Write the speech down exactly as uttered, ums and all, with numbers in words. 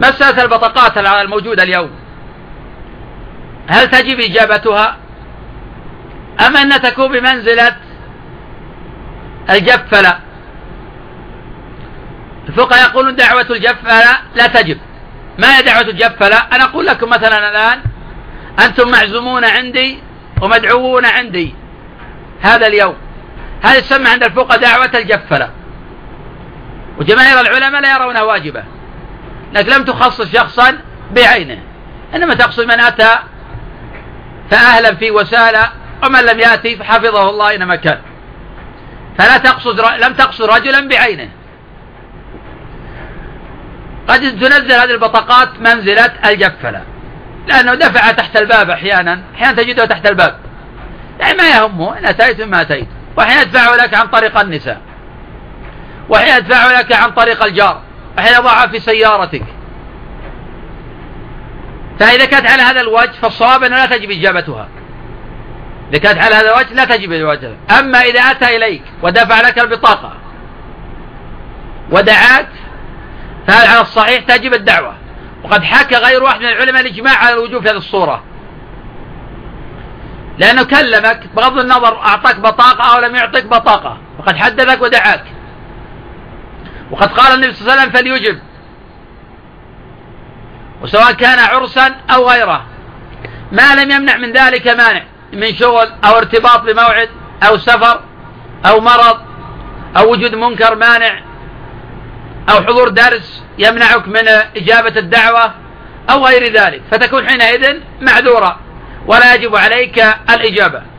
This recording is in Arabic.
مسألة البطاقات الموجودة اليوم هل تجب إجابتها أم أن تكون بمنزلة الجفلة؟ الفقهاء يقولون دعوة الجفلة لا تجب. ما هي دعوة الجفلة؟ أنا أقول لكم مثلا الآن أنتم معزومون عندي ومدعوون عندي هذا اليوم، هذا يسمى عند الفقهاء دعوة الجفلة، وجماهير العلماء لا يرونها واجبة، لكن لم تخصص شخصا بعينه، إنما تقصد من أتى فأهلا في وسالة، ومن لم يأتي فحفظه الله أينما كان، فلا تقصد لم تقصد رجلا بعينه. قد تنزل هذه البطاقات منزلة الجفلة، لأنه دفع تحت الباب أحيانا، أحيانا تجده تحت الباب، يعني ما يهمه إن أتيت ما أتيت، وأحيانا يدفع لك عن طريق النساء، وأحيانا يدفع لك عن طريق الجار، وأحيانا يضعها في سيارتك. فإذا كانت على هذا الوجه فالصواب أنه لا تجب إجابتها، إذا كانت على هذا الوجه لا تجب إجابتها. أما إذا أتى إليك ودفع لك البطاقة ودعاك فهذا على الصحيح تجب الدعوة، وقد حكى غير واحد من العلماء الإجماع على الوجوب في هذه الصورة، لأنه كلمك بغض النظر أعطاك بطاقة أو لم يعطيك بطاقة، وقد حدثك ودعاك، وقد قال النبي صلى الله عليه وسلم فليجب، وسواء كان عرسا أو غيره، ما لم يمنع من ذلك مانع من شغل أو ارتباط بموعد أو سفر أو مرض أو وجود منكر مانع أو حضور درس يمنعك من إجابة الدعوة أو غير ذلك، فتكون حينئذ معذورة ولا يجب عليك الإجابة.